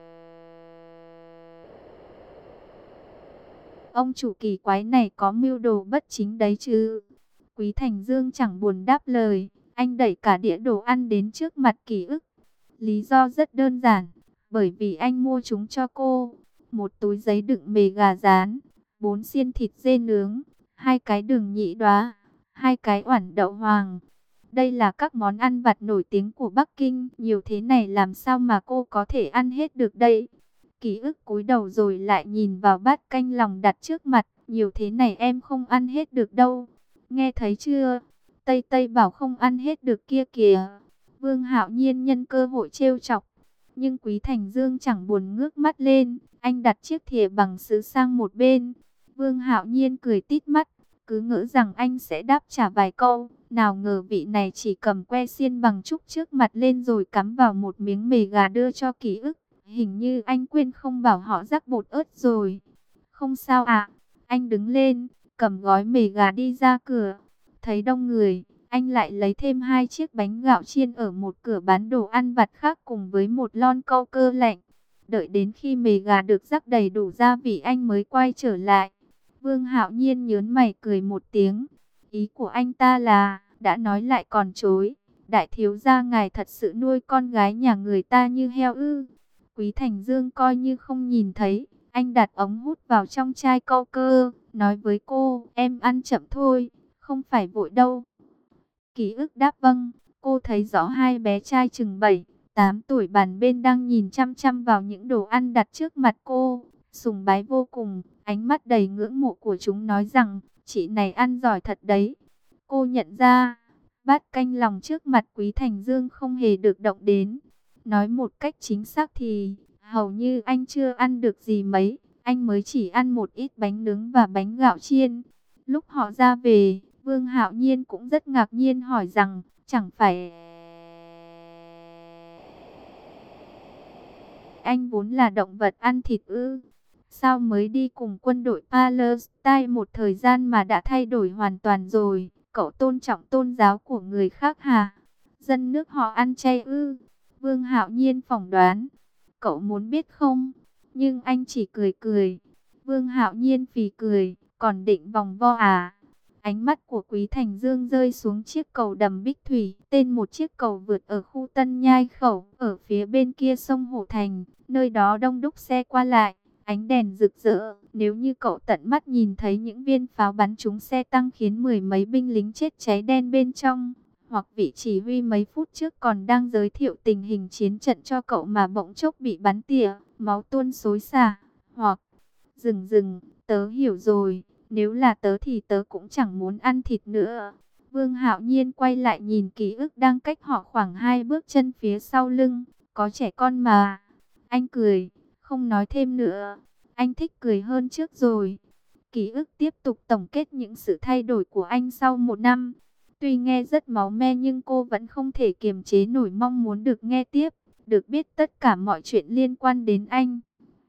Ông chủ kỳ quái này có mưu đồ bất chính đấy chứ? Quý Thành Dương chẳng buồn đáp lời. Anh đẩy cả đĩa đồ ăn đến trước mặt ký ức. Lý do rất đơn giản. Bởi vì anh mua chúng cho cô. Một túi giấy đựng mề gà rán, bốn xiên thịt dê nướng, hai cái đường nhị đóa, hai cái oản đậu hoàng. Đây là các món ăn vặt nổi tiếng của Bắc Kinh. Nhiều thế này làm sao mà cô có thể ăn hết được đây? Ký ức cúi đầu rồi lại nhìn vào bát canh lòng đặt trước mặt. Nhiều thế này em không ăn hết được đâu. Nghe thấy chưa? Tây Tây bảo không ăn hết được kia kìa. Vương Hạo Nhiên nhân cơ hội trêu chọc. Nhưng Quý Thành Dương chẳng buồn ngước mắt lên. Anh đặt chiếc thìa bằng sứ sang một bên. Vương Hạo Nhiên cười tít mắt. Cứ ngỡ rằng anh sẽ đáp trả vài câu. Nào ngờ vị này chỉ cầm que xiên bằng trúc trước mặt lên rồi cắm vào một miếng mề gà đưa cho ký ức. Hình như anh quên không bảo họ rắc bột ớt rồi. Không sao ạ. Anh đứng lên, cầm gói mề gà đi ra cửa. Thấy đông người, anh lại lấy thêm hai chiếc bánh gạo chiên ở một cửa bán đồ ăn vặt khác cùng với một lon câu cơ lạnh. Đợi đến khi mề gà được rắc đầy đủ gia vị anh mới quay trở lại. Vương Hạo Nhiên nhớn mày cười một tiếng. Ý của anh ta là, đã nói lại còn chối. Đại thiếu gia ngài thật sự nuôi con gái nhà người ta như heo ư? Quý Thành Dương coi như không nhìn thấy. Anh đặt ống hút vào trong chai câu cơ, nói với cô, em ăn chậm thôi, không phải vội đâu. Ký ức đáp vâng. Cô thấy rõ hai bé trai chừng bảy, tám tuổi bàn bên đang nhìn chăm chăm vào những đồ ăn đặt trước mặt cô. Sùng bái vô cùng, ánh mắt đầy ngưỡng mộ của chúng nói rằng, chị này ăn giỏi thật đấy. Cô nhận ra, bát canh lòng trước mặt Quý Thành Dương không hề được động đến. Nói một cách chính xác thì, hầu như anh chưa ăn được gì mấy, anh mới chỉ ăn một ít bánh nướng và bánh gạo chiên. Lúc họ ra về, Vương Hạo Nhiên cũng rất ngạc nhiên hỏi rằng, chẳng phải anh vốn là động vật ăn thịt ư? Sao mới đi cùng quân đội Palestine một thời gian mà đã thay đổi hoàn toàn rồi? Cậu tôn trọng tôn giáo của người khác hả? Dân nước họ ăn chay ư? Vương Hạo Nhiên phỏng đoán. Cậu muốn biết không? Nhưng anh chỉ cười cười. Vương Hạo Nhiên phì cười, còn định vòng vo à? Ánh mắt của Quý Thành Dương rơi xuống chiếc cầu đầm Bích Thủy, tên một chiếc cầu vượt ở khu Tân Nhai Khẩu, ở phía bên kia sông Hổ Thành, nơi đó đông đúc xe qua lại, ánh đèn rực rỡ. Nếu như cậu tận mắt nhìn thấy những viên pháo bắn trúng xe tăng khiến mười mấy binh lính chết cháy đen bên trong, hoặc vị chỉ huy mấy phút trước còn đang giới thiệu tình hình chiến trận cho cậu mà bỗng chốc bị bắn tỉa, máu tuôn xối xả, hoặc dừng dừng, tớ hiểu rồi. Nếu là tớ thì tớ cũng chẳng muốn ăn thịt nữa. Vương Hạo Nhiên quay lại nhìn ký ức đang cách họ khoảng hai bước chân phía sau lưng. Có trẻ con mà. Anh cười, không nói thêm nữa. Anh thích cười hơn trước rồi. Ký ức tiếp tục tổng kết những sự thay đổi của anh sau một năm. Tuy nghe rất máu me nhưng cô vẫn không thể kiềm chế nổi mong muốn được nghe tiếp, được biết tất cả mọi chuyện liên quan đến anh.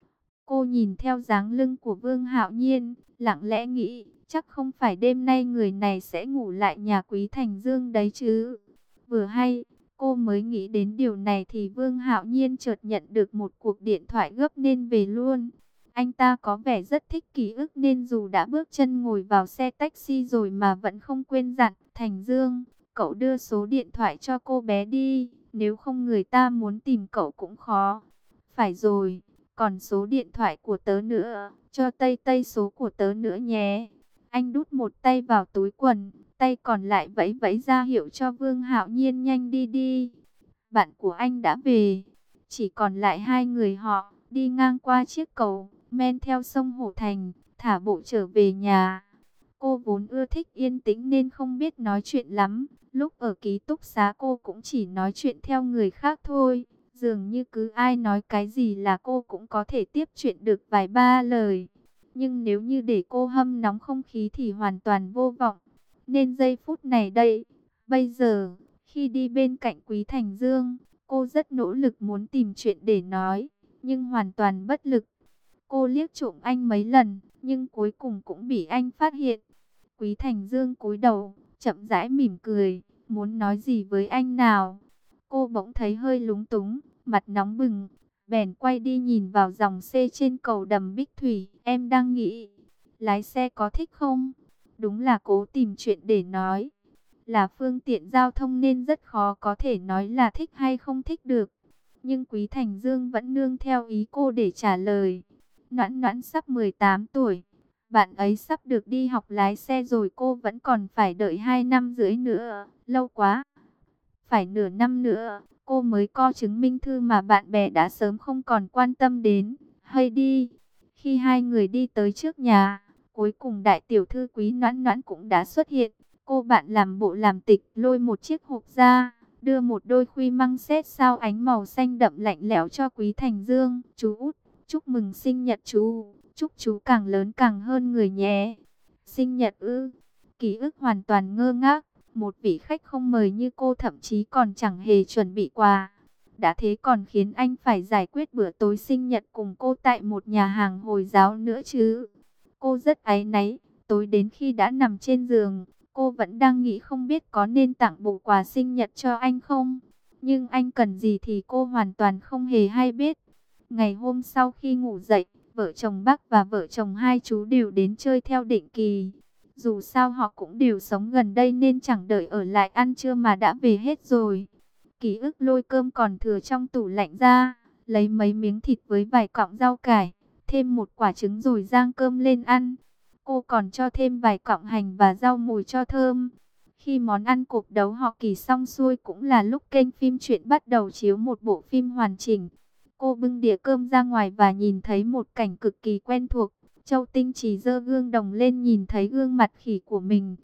Cô nhìn theo dáng lưng của Vương Hạo Nhiên, lặng lẽ nghĩ, chắc không phải đêm nay người này sẽ ngủ lại nhà Quý Thành Dương đấy chứ. Vừa hay, cô mới nghĩ đến điều này thì Vương Hạo Nhiên chợt nhận được một cuộc điện thoại gấp nên về luôn. Anh ta có vẻ rất thích ký ức nên dù đã bước chân ngồi vào xe taxi rồi mà vẫn không quên dặn, Thành Dương, cậu đưa số điện thoại cho cô bé đi, nếu không người ta muốn tìm cậu cũng khó. Phải rồi. Còn số điện thoại của tớ nữa, cho Tây Tây số của tớ nữa nhé. Anh đút một tay vào túi quần, tay còn lại vẫy vẫy ra hiệu cho Vương Hạo Nhiên nhanh đi đi. Bạn của anh đã về, chỉ còn lại hai người họ, đi ngang qua chiếc cầu, men theo sông Hổ Thành, thả bộ trở về nhà. Cô vốn ưa thích yên tĩnh nên không biết nói chuyện lắm, lúc ở ký túc xá cô cũng chỉ nói chuyện theo người khác thôi. Dường như cứ ai nói cái gì là cô cũng có thể tiếp chuyện được vài ba lời. Nhưng nếu như để cô hâm nóng không khí thì hoàn toàn vô vọng. Nên giây phút này đây, bây giờ, khi đi bên cạnh Quý Thành Dương, cô rất nỗ lực muốn tìm chuyện để nói, nhưng hoàn toàn bất lực. Cô liếc trộm anh mấy lần, nhưng cuối cùng cũng bị anh phát hiện. Quý Thành Dương cúi đầu, chậm rãi mỉm cười, muốn nói gì với anh nào. Cô bỗng thấy hơi lúng túng, mặt nóng bừng, bèn quay đi nhìn vào dòng xe trên cầu đầm Bích Thủy. Em đang nghĩ, lái xe có thích không? Đúng là cố tìm chuyện để nói. Là phương tiện giao thông nên rất khó có thể nói là thích hay không thích được. Nhưng Quý Thành Dương vẫn nương theo ý cô để trả lời. Noãn Noãn sắp mười tám tuổi. Bạn ấy sắp được đi học lái xe rồi, cô vẫn còn phải đợi hai năm rưỡi nữa. Lâu quá. Phải nửa năm nữa, cô mới có chứng minh thư mà bạn bè đã sớm không còn quan tâm đến. Hay đi. Khi hai người đi tới trước nhà, cuối cùng đại tiểu thư Quý Noãn Noãn cũng đã xuất hiện. Cô bạn làm bộ làm tịch, lôi một chiếc hộp ra, đưa một đôi khuy măng sét sao ánh màu xanh đậm lạnh lẽo cho Quý Thành Dương. Chú út, chúc mừng sinh nhật chú, chúc chú càng lớn càng hơn người nhé. Sinh nhật ư? Ký ức hoàn toàn ngơ ngác. Một vị khách không mời như cô thậm chí còn chẳng hề chuẩn bị quà. Đã thế còn khiến anh phải giải quyết bữa tối sinh nhật cùng cô tại một nhà hàng Hồi giáo nữa chứ. Cô rất áy náy, tối đến khi đã nằm trên giường, cô vẫn đang nghĩ không biết có nên tặng bộ quà sinh nhật cho anh không. Nhưng anh cần gì thì cô hoàn toàn không hề hay biết. Ngày hôm sau khi ngủ dậy, vợ chồng bác và vợ chồng hai chú đều đến chơi theo định kỳ. Dù sao họ cũng đều sống gần đây nên chẳng đợi ở lại ăn trưa mà đã về hết rồi. Ký ức lôi cơm còn thừa trong tủ lạnh ra, lấy mấy miếng thịt với vài cọng rau cải, thêm một quả trứng rồi rang cơm lên ăn. Cô còn cho thêm vài cọng hành và rau mùi cho thơm. Khi món ăn cục đấu họ Kỳ xong xuôi cũng là lúc kênh phim truyện bắt đầu chiếu một bộ phim hoàn chỉnh. Cô bưng đĩa cơm ra ngoài và nhìn thấy một cảnh cực kỳ quen thuộc. Châu Tinh Trì giơ gương đồng lên nhìn thấy gương mặt khỉ của mình.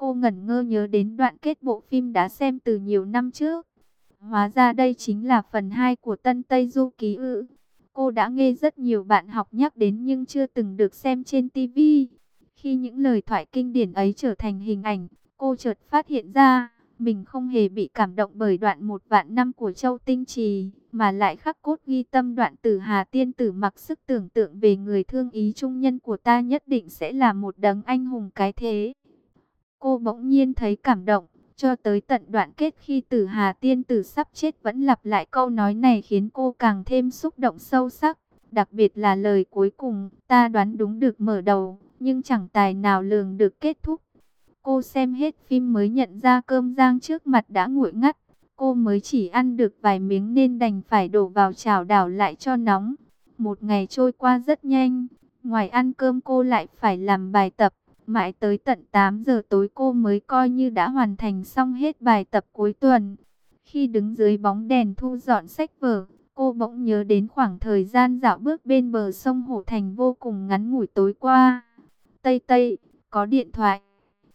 Cô ngẩn ngơ nhớ đến đoạn kết bộ phim đã xem từ nhiều năm trước. Hóa ra đây chính là phần hai của Tân Tây Du Ký ư. Cô đã nghe rất nhiều bạn học nhắc đến nhưng chưa từng được xem trên ti vi. Khi những lời thoại kinh điển ấy trở thành hình ảnh, cô chợt phát hiện ra, mình không hề bị cảm động bởi đoạn một vạn năm của Châu Tinh Trì, mà lại khắc cốt ghi tâm đoạn Tử Hà tiên tử mặc sức tưởng tượng về người thương ý trung nhân của ta nhất định sẽ là một đấng anh hùng cái thế. Cô bỗng nhiên thấy cảm động, cho tới tận đoạn kết khi Tử Hà tiên tử sắp chết vẫn lặp lại câu nói này khiến cô càng thêm xúc động sâu sắc. Đặc biệt là lời cuối cùng, ta đoán đúng được mở đầu, nhưng chẳng tài nào lường được kết thúc. Cô xem hết phim mới nhận ra cơm rang trước mặt đã nguội ngắt. Cô mới chỉ ăn được vài miếng nên đành phải đổ vào chảo đảo lại cho nóng. Một ngày trôi qua rất nhanh, ngoài ăn cơm cô lại phải làm bài tập. Mãi tới tận tám giờ tối cô mới coi như đã hoàn thành xong hết bài tập cuối tuần. Khi đứng dưới bóng đèn thu dọn sách vở, cô bỗng nhớ đến khoảng thời gian dạo bước bên bờ sông Hổ Thành vô cùng ngắn ngủi tối qua. Tây Tây, có điện thoại.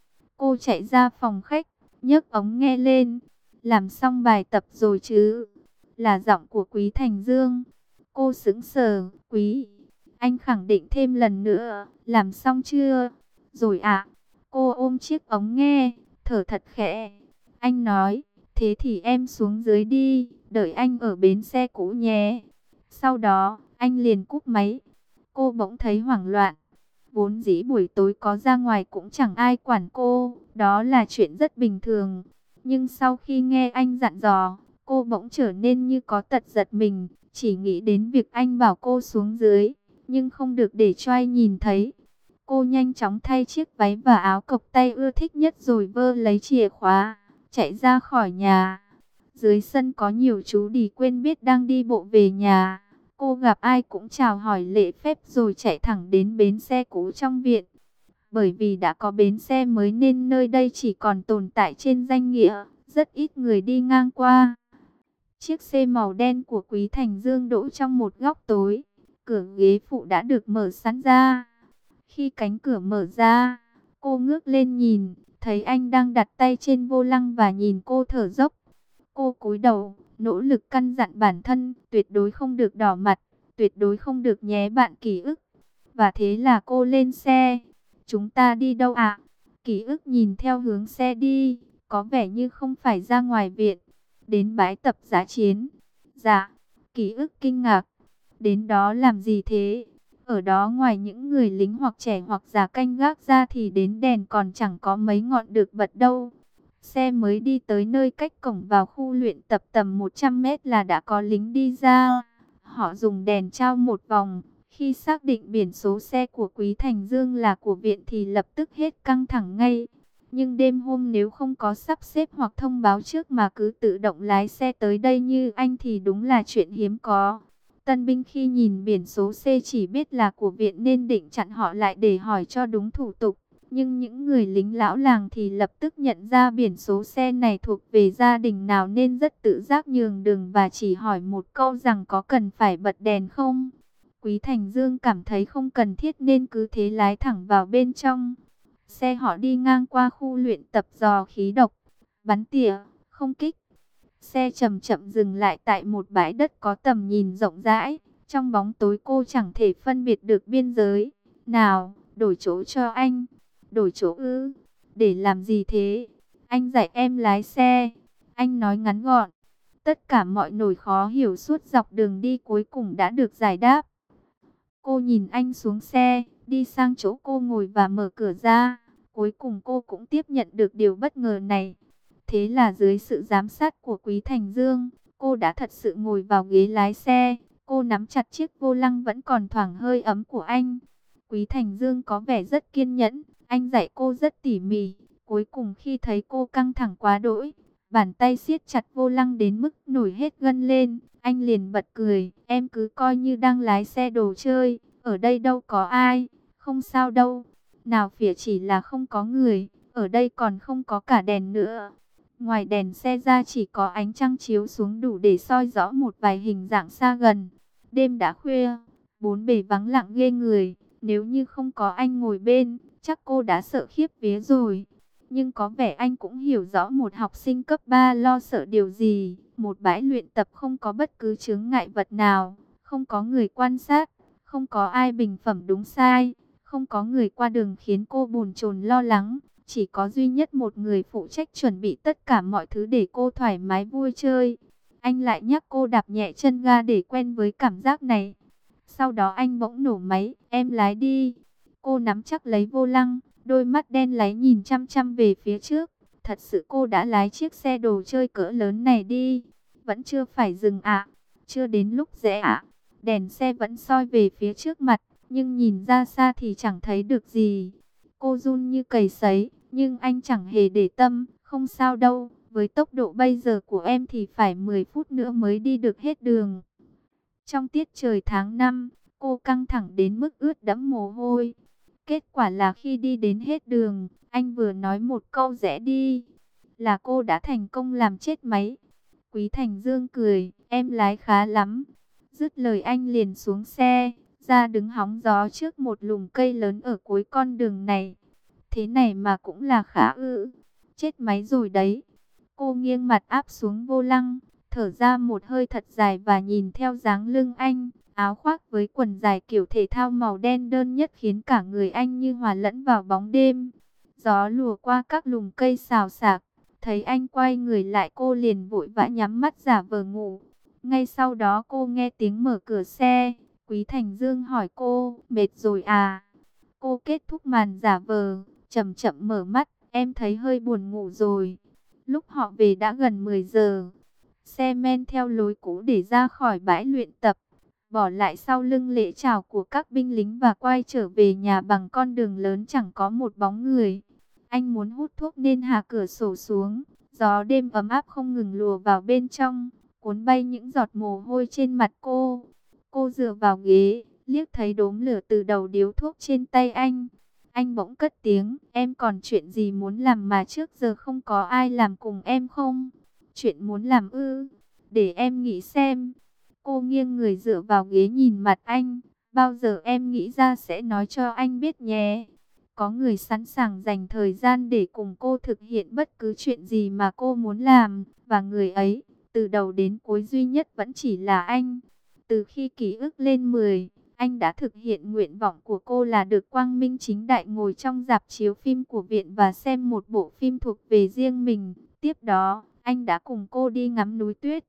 Cô chạy ra phòng khách, nhấc ống nghe lên. Làm xong bài tập rồi chứ? Là giọng của Quý Thành Dương. Cô sững sờ. Quý, anh khẳng định thêm lần nữa. Làm xong chưa? Rồi ạ. Cô ôm chiếc ống nghe, thở thật khẽ. Anh nói, thế thì em xuống dưới đi, đợi anh ở bến xe cũ nhé. Sau đó, anh liền cúp máy. Cô bỗng thấy hoảng loạn. Vốn dĩ buổi tối có ra ngoài cũng chẳng ai quản cô, đó là chuyện rất bình thường. Nhưng sau khi nghe anh dặn dò, cô bỗng trở nên như có tật giật mình, chỉ nghĩ đến việc anh bảo cô xuống dưới, nhưng không được để cho ai nhìn thấy. Cô nhanh chóng thay chiếc váy và áo cộc tay ưa thích nhất rồi vơ lấy chìa khóa, chạy ra khỏi nhà. Dưới sân có nhiều chú đì quên biết đang đi bộ về nhà. Cô gặp ai cũng chào hỏi lễ phép rồi chạy thẳng đến bến xe cũ trong viện. Bởi vì đã có bến xe mới nên nơi đây chỉ còn tồn tại trên danh nghĩa, rất ít người đi ngang qua. Chiếc xe màu đen của Quý Thành Dương đỗ trong một góc tối. Cửa ghế phụ đã được mở sẵn ra. Khi cánh cửa mở ra, cô ngước lên nhìn, thấy anh đang đặt tay trên vô lăng và nhìn cô thở dốc. Cô cúi đầu, nỗ lực căn dặn bản thân, tuyệt đối không được đỏ mặt, tuyệt đối không được nhé bạn ký ức. Và thế là cô lên xe. Chúng ta đi đâu ạ? Ký ức nhìn theo hướng xe đi, có vẻ như không phải ra ngoài viện. Đến bãi tập dã chiến. Dạ, Ký ức kinh ngạc. Đến đó làm gì thế? Ở đó ngoài những người lính hoặc trẻ hoặc già canh gác ra thì đến đèn còn chẳng có mấy ngọn được bật đâu. Xe mới đi tới nơi cách cổng vào khu luyện tập tầm một trăm mét là đã có lính đi ra. Họ dùng đèn trao một vòng. Khi xác định biển số xe của Quý Thành Dương là của viện thì lập tức hết căng thẳng ngay. Nhưng đêm hôm nếu không có sắp xếp hoặc thông báo trước mà cứ tự động lái xe tới đây như anh thì đúng là chuyện hiếm có. Tân binh khi nhìn biển số xe chỉ biết là của viện nên định chặn họ lại để hỏi cho đúng thủ tục. Nhưng những người lính lão làng thì lập tức nhận ra biển số xe này thuộc về gia đình nào nên rất tự giác nhường đường và chỉ hỏi một câu rằng có cần phải bật đèn không. Quý Thành Dương cảm thấy không cần thiết nên cứ thế lái thẳng vào bên trong. Xe họ đi ngang qua khu luyện tập dò khí độc, bắn tỉa, không kích. Xe chậm chậm dừng lại tại một bãi đất có tầm nhìn rộng rãi. Trong bóng tối cô chẳng thể phân biệt được biên giới. Nào, đổi chỗ cho anh. Đổi chỗ ư? Để làm gì thế? Anh dạy em lái xe. Anh nói ngắn gọn. Tất cả mọi nỗi khó hiểu suốt dọc đường đi cuối cùng đã được giải đáp. Cô nhìn anh xuống xe, đi sang chỗ cô ngồi và mở cửa ra. Cuối cùng cô cũng tiếp nhận được điều bất ngờ này. Thế là dưới sự giám sát của Quý Thành Dương, cô đã thật sự ngồi vào ghế lái xe. Cô nắm chặt chiếc vô lăng vẫn còn thoảng hơi ấm của anh. Quý Thành Dương có vẻ rất kiên nhẫn, anh dạy cô rất tỉ mỉ. Cuối cùng khi thấy cô căng thẳng quá đỗi, bàn tay siết chặt vô lăng đến mức nổi hết gân lên, anh liền bật cười. Em cứ coi như đang lái xe đồ chơi, ở đây đâu có ai, không sao đâu. Nào phỉa chỉ là không có người, ở đây còn không có cả đèn nữa. Ngoài đèn xe ra chỉ có ánh trăng chiếu xuống đủ để soi rõ một vài hình dạng xa gần. Đêm đã khuya, bốn bề vắng lặng ghê người. Nếu như không có anh ngồi bên, chắc cô đã sợ khiếp vía rồi. Nhưng có vẻ anh cũng hiểu rõ một học sinh cấp ba lo sợ điều gì. Một bãi luyện tập không có bất cứ chướng ngại vật nào, không có người quan sát, không có ai bình phẩm đúng sai, không có người qua đường khiến cô bồn chồn lo lắng. Chỉ có duy nhất một người phụ trách chuẩn bị tất cả mọi thứ để cô thoải mái vui chơi. Anh lại nhắc cô đạp nhẹ chân ga để quen với cảm giác này. Sau đó anh bỗng nổ máy, em lái đi. Cô nắm chắc lấy vô lăng, đôi mắt đen láy nhìn chăm chăm về phía trước. Thật sự cô đã lái chiếc xe đồ chơi cỡ lớn này đi. Vẫn chưa phải dừng ạ. Chưa đến lúc rẽ ạ. Đèn xe vẫn soi về phía trước mặt, nhưng nhìn ra xa thì chẳng thấy được gì. Cô run như cầy sấy, nhưng anh chẳng hề để tâm. Không sao đâu, với tốc độ bây giờ của em thì phải mười phút nữa mới đi được hết đường. Trong tiết trời tháng năm, cô căng thẳng đến mức ướt đẫm mồ hôi. Kết quả là khi đi đến hết đường, anh vừa nói một câu rẽ đi, là cô đã thành công làm chết máy. Quý Thành Dương cười, em lái khá lắm. Dứt lời anh liền xuống xe, ra đứng hóng gió trước một lùm cây lớn ở cuối con đường này. Thế này mà cũng là khá ư, chết máy rồi đấy. Cô nghiêng mặt áp xuống vô lăng, thở ra một hơi thật dài và nhìn theo dáng lưng anh. Áo khoác với quần dài kiểu thể thao màu đen đơn nhất khiến cả người anh như hòa lẫn vào bóng đêm. Gió lùa qua các lùm cây xào xạc. Thấy anh quay người lại, cô liền vội vã nhắm mắt giả vờ ngủ. Ngay sau đó cô nghe tiếng mở cửa xe. Quý Thành Dương hỏi cô, mệt rồi à? Cô kết thúc màn giả vờ, chậm chậm mở mắt, em thấy hơi buồn ngủ rồi. Lúc họ về đã gần mười giờ. Xe men theo lối cũ để ra khỏi bãi luyện tập, bỏ lại sau lưng lễ chào của các binh lính và quay trở về nhà bằng con đường lớn chẳng có một bóng người. Anh muốn hút thuốc nên hạ cửa sổ xuống. Gió đêm ấm áp không ngừng lùa vào bên trong, cuốn bay những giọt mồ hôi trên mặt cô. Cô dựa vào ghế, liếc thấy đốm lửa từ đầu điếu thuốc trên tay anh. Anh bỗng cất tiếng, em còn chuyện gì muốn làm mà trước giờ không có ai làm cùng em không? Chuyện muốn làm ư? Để em nghĩ xem. Cô nghiêng người dựa vào ghế nhìn mặt anh. Bao giờ em nghĩ ra sẽ nói cho anh biết nhé. Có người sẵn sàng dành thời gian để cùng cô thực hiện bất cứ chuyện gì mà cô muốn làm. Và người ấy, từ đầu đến cuối duy nhất vẫn chỉ là anh. Từ khi ký ức lên mười, anh đã thực hiện nguyện vọng của cô là được quang minh chính đại ngồi trong rạp chiếu phim của viện và xem một bộ phim thuộc về riêng mình. Tiếp đó, anh đã cùng cô đi ngắm núi tuyết.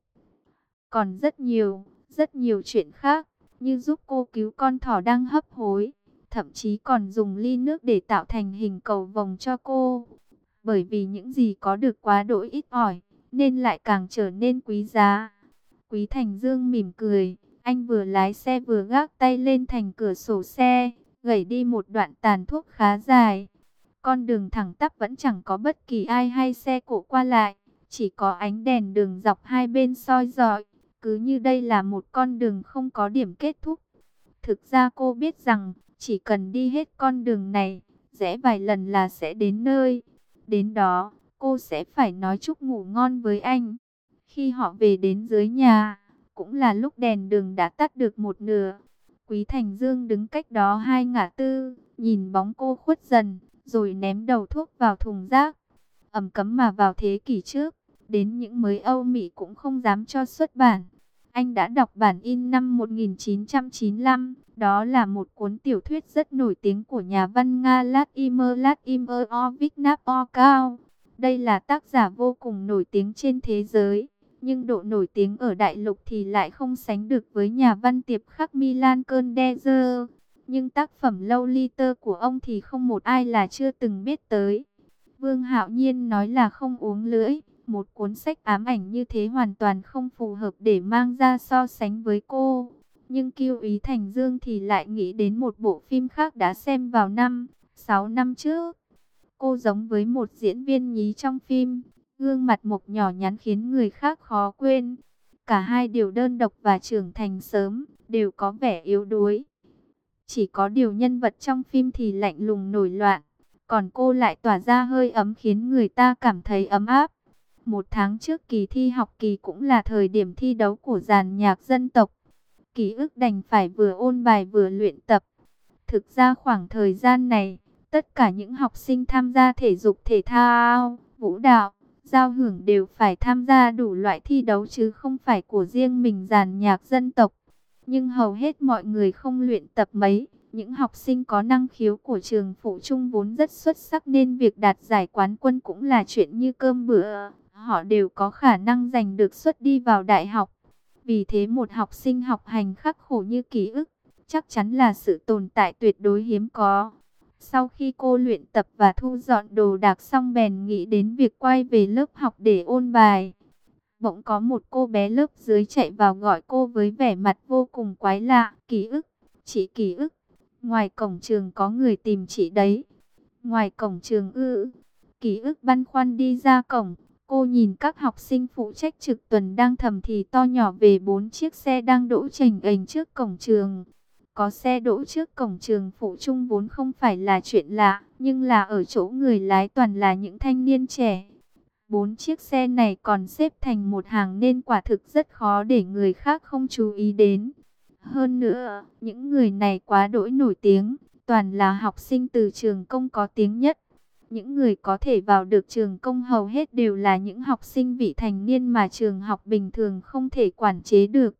Còn rất nhiều, rất nhiều chuyện khác, như giúp cô cứu con thỏ đang hấp hối. Thậm chí còn dùng ly nước để tạo thành hình cầu vồng cho cô. Bởi vì những gì có được quá đỗi ít ỏi, nên lại càng trở nên quý giá. Quý Thành Dương mỉm cười, anh vừa lái xe vừa gác tay lên thành cửa sổ xe, gẩy đi một đoạn tàn thuốc khá dài. Con đường thẳng tắp vẫn chẳng có bất kỳ ai hay xe cộ qua lại, chỉ có ánh đèn đường dọc hai bên soi rọi, cứ như đây là một con đường không có điểm kết thúc. Thực ra cô biết rằng, chỉ cần đi hết con đường này, rẽ vài lần là sẽ đến nơi. Đến đó, cô sẽ phải nói chúc ngủ ngon với anh. Khi họ về đến dưới nhà, cũng là lúc đèn đường đã tắt được một nửa. Quý Thành Dương đứng cách đó hai ngã tư, nhìn bóng cô khuất dần, rồi ném đầu thuốc vào thùng rác. Ẩm cấm mà vào thế kỷ trước, đến những mới Âu Mỹ cũng không dám cho xuất bản. Anh đã đọc bản in năm một nghìn chín trăm chín mươi lăm, đó là một cuốn tiểu thuyết rất nổi tiếng của nhà văn Nga Vladimir Vladimirovich Nabokov. Đây là tác giả vô cùng nổi tiếng trên thế giới, nhưng độ nổi tiếng ở đại lục thì lại không sánh được với nhà văn tiệp khắc Milan Kundera. Nhưng tác phẩm Lolita của ông thì không một ai là chưa từng biết tới. Vương Hạo Nhiên nói là không uống lưỡi. Một cuốn sách ám ảnh như thế hoàn toàn không phù hợp để mang ra so sánh với cô. Nhưng Kiêu Ý Thành Dương thì lại nghĩ đến một bộ phim khác đã xem vào năm, sáu năm trước. Cô giống với một diễn viên nhí trong phim, gương mặt mộc nhỏ nhắn khiến người khác khó quên. Cả hai đều đơn độc và trưởng thành sớm, đều có vẻ yếu đuối. Chỉ có điều nhân vật trong phim thì lạnh lùng nổi loạn, còn cô lại tỏa ra hơi ấm khiến người ta cảm thấy ấm áp. Một tháng trước kỳ thi học kỳ cũng là thời điểm thi đấu của dàn nhạc dân tộc. Ký ức đành phải vừa ôn bài vừa luyện tập. Thực ra khoảng thời gian này, Tất cả những học sinh tham gia thể dục thể thao, vũ đạo, giao hưởng đều phải tham gia đủ loại thi đấu chứ không phải của riêng mình dàn nhạc dân tộc. Nhưng hầu hết mọi người không luyện tập mấy. Những học sinh có năng khiếu của trường phổ trung vốn rất xuất sắc nên việc đạt giải quán quân cũng là chuyện như cơm bữa. Họ đều có khả năng giành được suất đi vào đại học. Vì thế một học sinh học hành khắc khổ như Ký ức chắc chắn là sự tồn tại tuyệt đối hiếm có. Sau khi cô luyện tập và thu dọn đồ đạc xong bèn nghĩ đến việc quay về lớp học để ôn bài. Bỗng có một cô bé lớp dưới chạy vào gọi cô với vẻ mặt vô cùng quái lạ. Ký ức, chị Ký ức, ngoài cổng trường có người tìm chị đấy. Ngoài cổng trường ư? Ký ức băn khoăn đi ra cổng. Cô nhìn các học sinh phụ trách trực tuần đang thầm thì to nhỏ về bốn chiếc xe đang đỗ chềnh ềnh trước cổng trường. Có xe đỗ trước cổng trường phụ trung vốn không phải là chuyện lạ, nhưng là ở chỗ người lái toàn là những thanh niên trẻ. Bốn chiếc xe này còn xếp thành một hàng nên quả thực rất khó để người khác không chú ý đến. Hơn nữa, những người này quá đỗi nổi tiếng, toàn là học sinh từ trường công có tiếng nhất. Những người có thể vào được trường công hầu hết đều là những học sinh vị thành niên mà trường học bình thường không thể quản chế được.